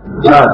نعم.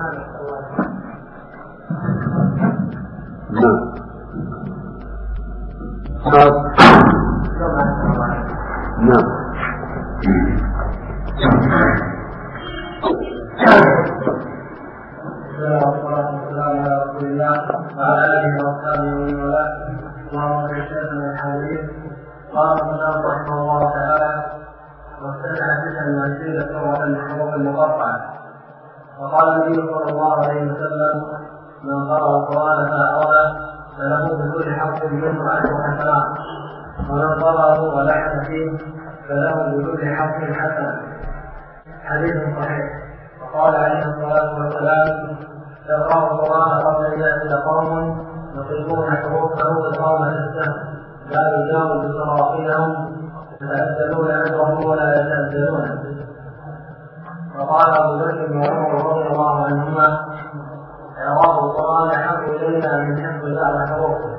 قال الإمام رحمه الله تعالى: واستدعى تسعا وعشرين سورة من حروف مقطعة. وقال النبي صلى الله عليه وسلم: من قرأ القرآن فأعوذ فله بكل حرف منه 10 حسنات، ومن قرأه ولحن فيه فله بكل حرف حسنة. حديث صحيح. وقال عليه الصلاة والسلام: تقرأ القرآن قبل أن يأتي قوم يقيمون حروفه بالقوم السهل لا يجاوز بصراحيهم يتأذلون أجرهم ولا يتأذلونه. وقال أبو بكر وعمر رضي الله عنهما: إعراب القرآن أحب إلينا من حفظ بعض حروفه.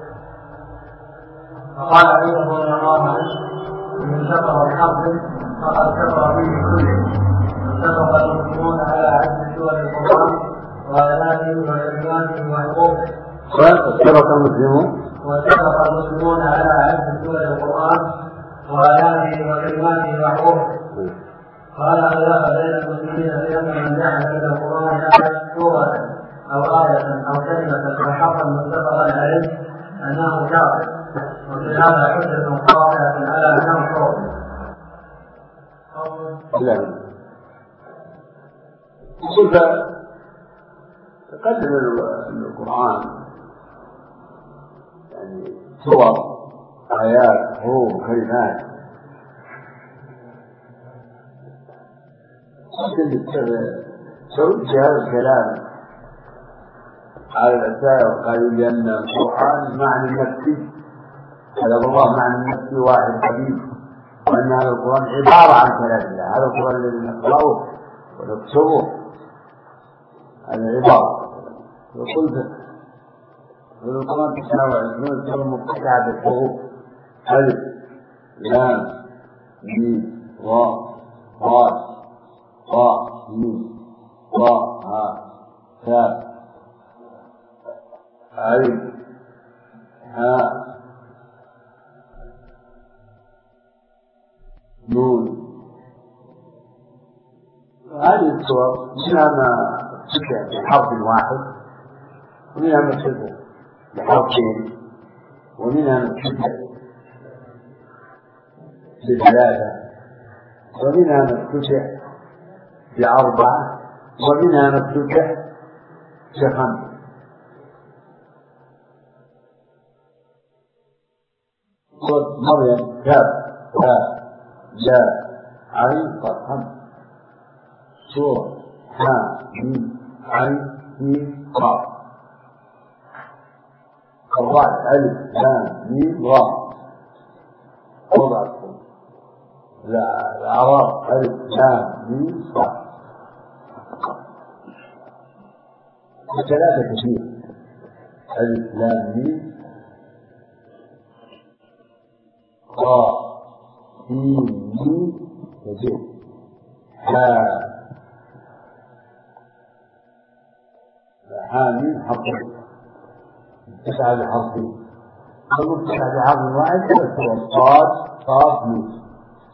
وقال علي رضي الله عنه: من شكر الحرب فقد كفر به كله. اتفق المسلمون على عدد سور القرآن وآياته وكلماته وحروفه. واتفق المسلمون على عدد سور القرآن وآياته وكلماته وحروفه. قال خلاف بين المسلمين بأن من جعل إلى القرآن آية سورة أو آية أو كلمة فحقا متفقا عليه أنه كافر، وفي هذا حجة قاطعة على أنه حروف. قلت تقدم القرآن يعني صور آيات حروف كلمات، ممكن تسوي هذا الكلام على الأساس قالوا لأن القرآن معنى نفسي، هذا الله معنى نفسي واحد حبيب، وأن هذا القرآن عبارة عن كلام الله. هذا القرآن الذي نقرأه ونكتبه هذا عبارة. وقلت القرآن 29 سورة مقطعة بالحروف: ألف لام ميم واو صاد طاء ميم طاء هاء تاء عين هاء نون. هذه الصور منها ما تبدأ بحرف واحد، ومنها ما تبدأ بحرفين، ومنها ما تبدأ بثلاثة، ومنها ما تبدأ ب4، ومنها ما تبدأ ب5. سورة مريم كاف باء جاء عين قاف. سورة حاميم عين ميم قاف. الراء ألف لام ميم راء. وضع الأعراف ألف لام ميم صاد. ثلاثة كثير: ألف لام ميم راء ميم وجيم حاميم حرفين، 9 بحرفين، أو 9 بحرف واحد، صاد ميم.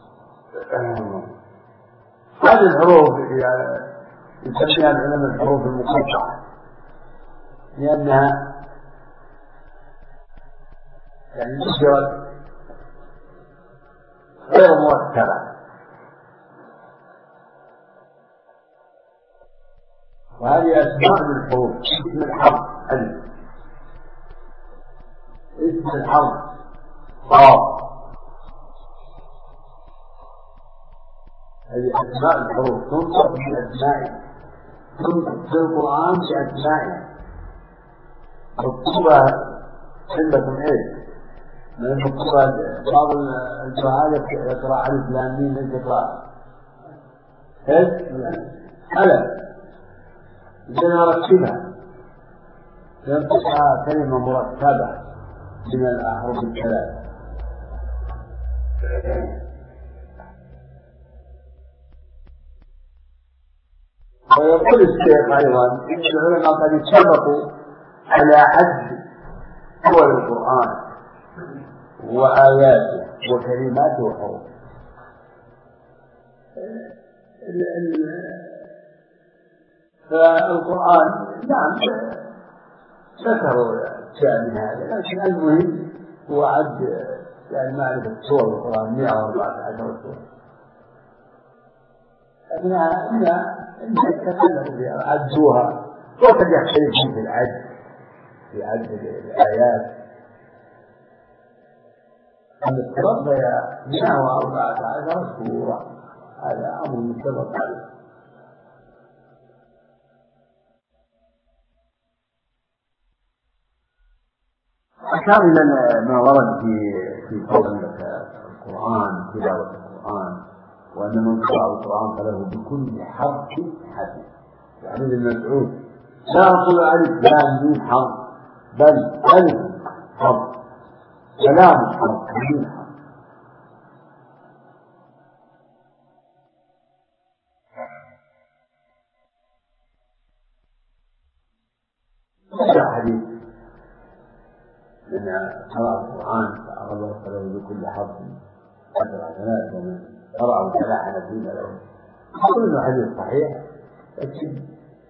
هذه الحروف يسميها العلماء الحروف المقطعة، لأنها يعني نشرت غير مرتبة. وهذه أسماء للحروف: اسم الحرف ألف، اسم الحرف صاد. هذه أسماء الحروف تنطق بأسمائها، تنطق في القرآن بأسمائها. مكتوبة عندكم إيه؟ من مكتوبة بعض الجهالة يقرأ ألف لام ميم، أنت تقرأ ألف إذا رتبها لم تسعى كلمة مرتبة من الأحرف الثلاث. ويقول الشيخ أيضا إن العلماء قد اتفقوا على عد سور القرآن وآياته وكلماته وحروفه. فالقرآن نعم ذكروا شيء من هذا، لكن المهم هو عد يعني معرفة سور القرآن 114 سورة. إن تكلموا بها عدوها وقد يختلفون في عد الآيات. أن التربى 114 سورة هذا أمر متفق عليه. كاملا ما ورد في قول القرآن تلاوة القرآن وأن من قرأ القرآن فله بكل حرف حديث. يعني ابن مسعود لا أقول ألف لام ميم حرف، بل ألف حرف كلام حرف ميم حرف. هذا حديث من قرأ القرآن فأغلق له بكل حرف 10 حسنات، ومن قرأ 3 حسنات له. أقول إنه حديث صحيح، لكن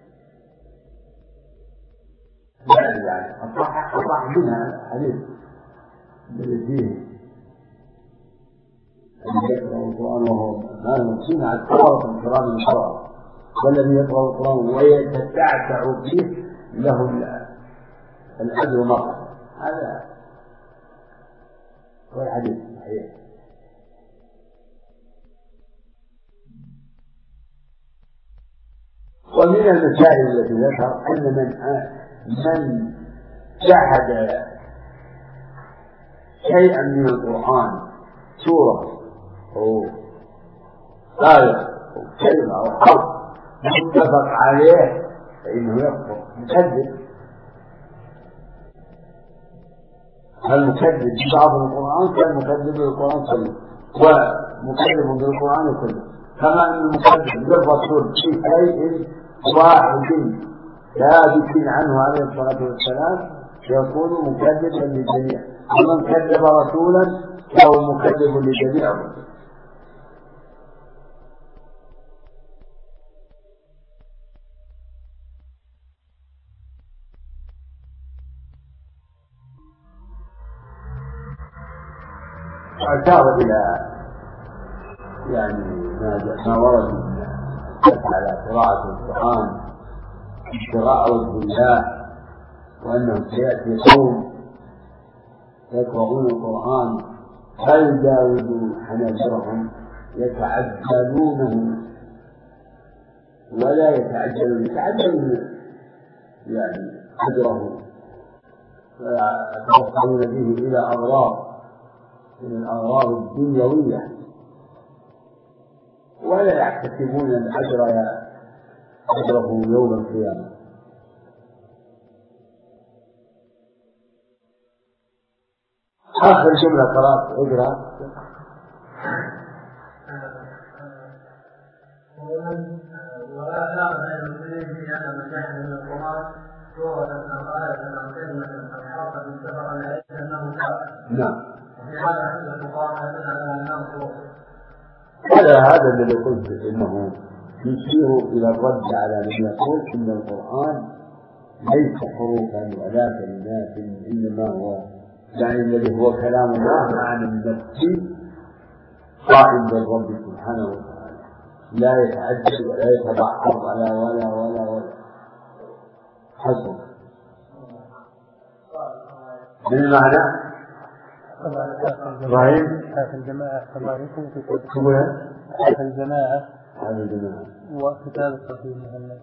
يعني أصح منها حديث الذي فيه أن يقرأ القرآن وهو ما يمكن على القراءة الكرام القراءة، والذي يقرأ القرآن ويتتعتع فيه له الأجر مرة. هذا هو الحديث صحيح. ومن المسائل التي ذكر أن من جحد شيئا من القرآن سورة أو آية أو كلمة أو حرف متفق عليه فإنه يكفر مكذب. المكذب ببعض القرآن كان مكذب بالقرآن كله ومكذب بالقرآن كله، كما أن المكذب بالرسول في شيء واحد ثابت عنه عليه الصلاة والسلام يكون مكذبا للجميع، ومن كذب رسولا فهو مكذب لجميع الرسل. أشار إلى يعني ما ورد على قراءة القرآن ابتغاء وجه الله، وأنه سيأتي قوم يقرؤون القرآن فيجاوزوا حناجرهم يتعجلونه ولا يتعجلون يعني أجره، فيتوصلون به إلى أغراض من الأغراض الدنيوية ولا يحتسبون أجره يوم القيامة. آخر جملة قرأت اقرأ. ولا نعلم أن المسلمين في أن من جحد من القرآن سورة أو آية أو كلمة أو حرفا متفقا عليه أنه كافر. نعم. وفي هذا عند الفقهاء أن أنه كفر. هذا الذي قلت إنه يشير إلى الرد على من يقول إن القرآن ليس حروفا ولا كلمات، إنما هو يعني الذي هو كلام الله معنى النفسي قائم بالرب سبحانه وتعالى، لا يتعجل ولا يتبعض ولا حسن من المعنى. إبراهيم حاف الجماعة كباركم في حاف الجماعة وكتاب الصحيح مهمة.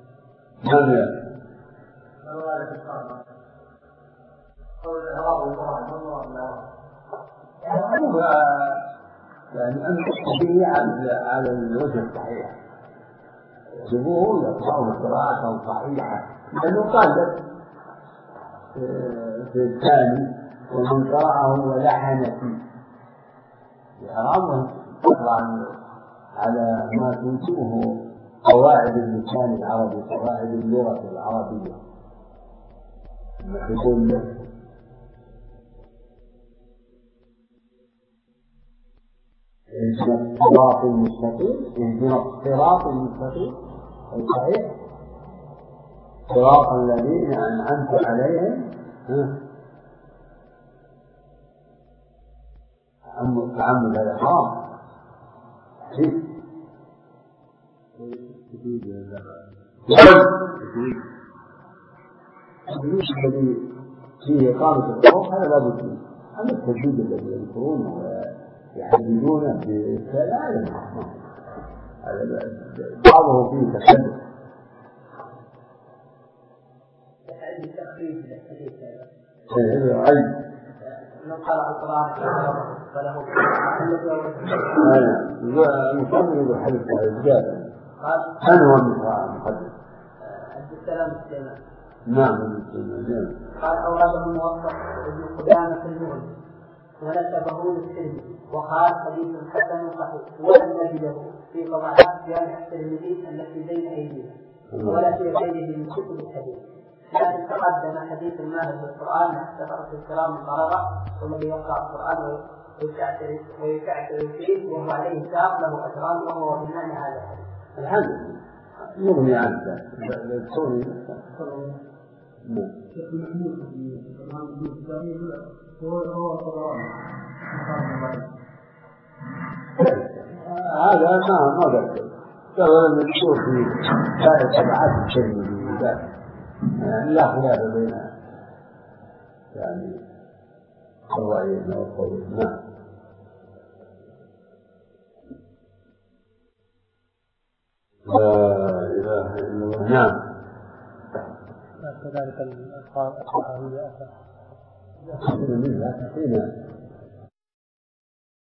يعني أن تحكي على الوجه الصحيح، جمهور يقرأه قراءة صحيحة لأنه قال في الثاني ومن قرأه ولحن فيه يحرمه تقرأ على ما تنسوه قواعد اللسان العربي، قواعد اللغة العربية، يقول اهدنا الصراط المستقيم، اهدنا الصراط المستقيم الصحيح، صراط الذين أنعمت عليهم. تعمد هذا حرام. التجويد الذي فيه إقامة الحروف هذا لا بد منه. أما التجويد الذي يذكرونه ويحددونه بالكلام هذا بعضه فيه تشدد. من قرأ القرآن فله المصنف بالحديث الزيادة هل هو المحدث؟ عبد السلام السليمان. نعم. قال أورده الموفق ابن قدامة المغني ونسبه للترمذي وقال حديث حسن صحيح ولم نجده في طبعات جامع الترمذي التي بين أيدينا ولا في غيره من كتب الحديث، لكن تقدم حديث الماهر بالقرآن مع سفرة الكرام الطلبة والذي يقرأ القرآن ويشعر فيه وهو عليه ساق له أجران وهو بناء هذا الحمد يغني عنه الكوني. هذا ما ذكر قال لما نشوف في تبعات الترمذي يعني لا خلاف بين يعني الرأيين والقولين. نعم. لا إله إلا الله. نعم. كذلك الصحابية حين